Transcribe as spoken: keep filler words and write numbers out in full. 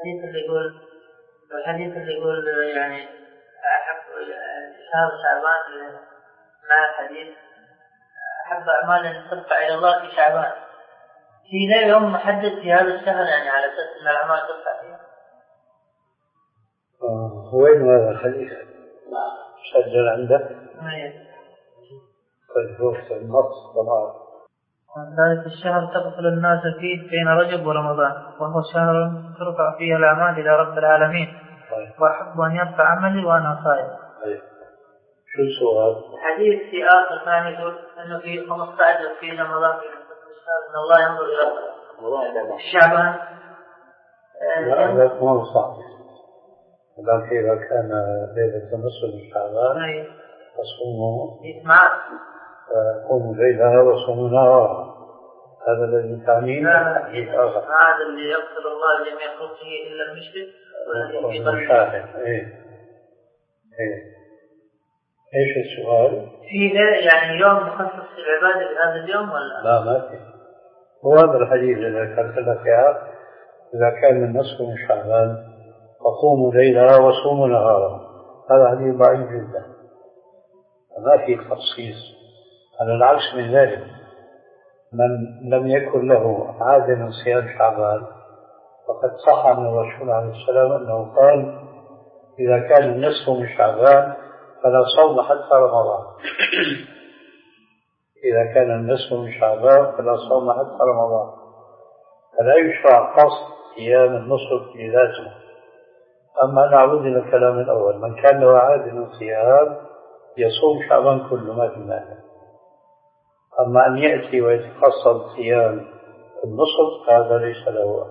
الحديث اللي يقول الحديث اللي يقول يعني أحب شهر شعبان مع الحديث أحب أعمال أن ترفع إلى الله في شعبان، في لا يوم محدد في هذا الشهر يعني على أساس أن الأعمال ترفع فيه. آه وين هذا الحديث؟ سجل عندك؟ أيه. طيب وقت النص طبعا. ذلك الشهر تغفل الناس فيه بين رجب ورمضان، وهو شهر ترفع فيه الأعمال إلى رب العالمين. طيب. وأحب أن يرفع عملي وأنا صائم. طيب. شو السؤال؟ حديث في آخر ثاني يقول أنه في خمسة عشر في رمضان في أن الله ينظر إلى الشعبان. لا هذا ما صح، لكن إذا كان ليلة نصف من شعبان فصوموا قوموا ليلها وصوموا نهارها، هذا الذي تعنيه. هذا اللي يغفر الله لجميع خلقه إلا المشرك والمشاهد. إيه إيه إيش السؤال؟ في يعني يوم مخصص للعبادة بهذا اليوم ولا؟ لا ما في. وهذا الحديث الذي ذكرت لك إياه إذا كان من نصف من شعبان فقوموا ليلها وصوموا نهارها، هذا حديث ضعيف جدا ما في تخصيص. على العكس من ذلك من لم يكن له عادة من صيام شعبان فقد صح عن الرسول عليه السلام أنه قال إذا كان النصف من شعبان فلا صوم حتى رمضان. إذا كان النصف من شعبان فلا صوم حتى رمضان، فلا يشرع قصد صيام النصف لذاته. أما نعود إلى الكلام الأول، من كان له عادة من صيام يصوم شعبان كله ما في مانع. أما أن يأتي ويتقصد صيام النصف هذا ليس له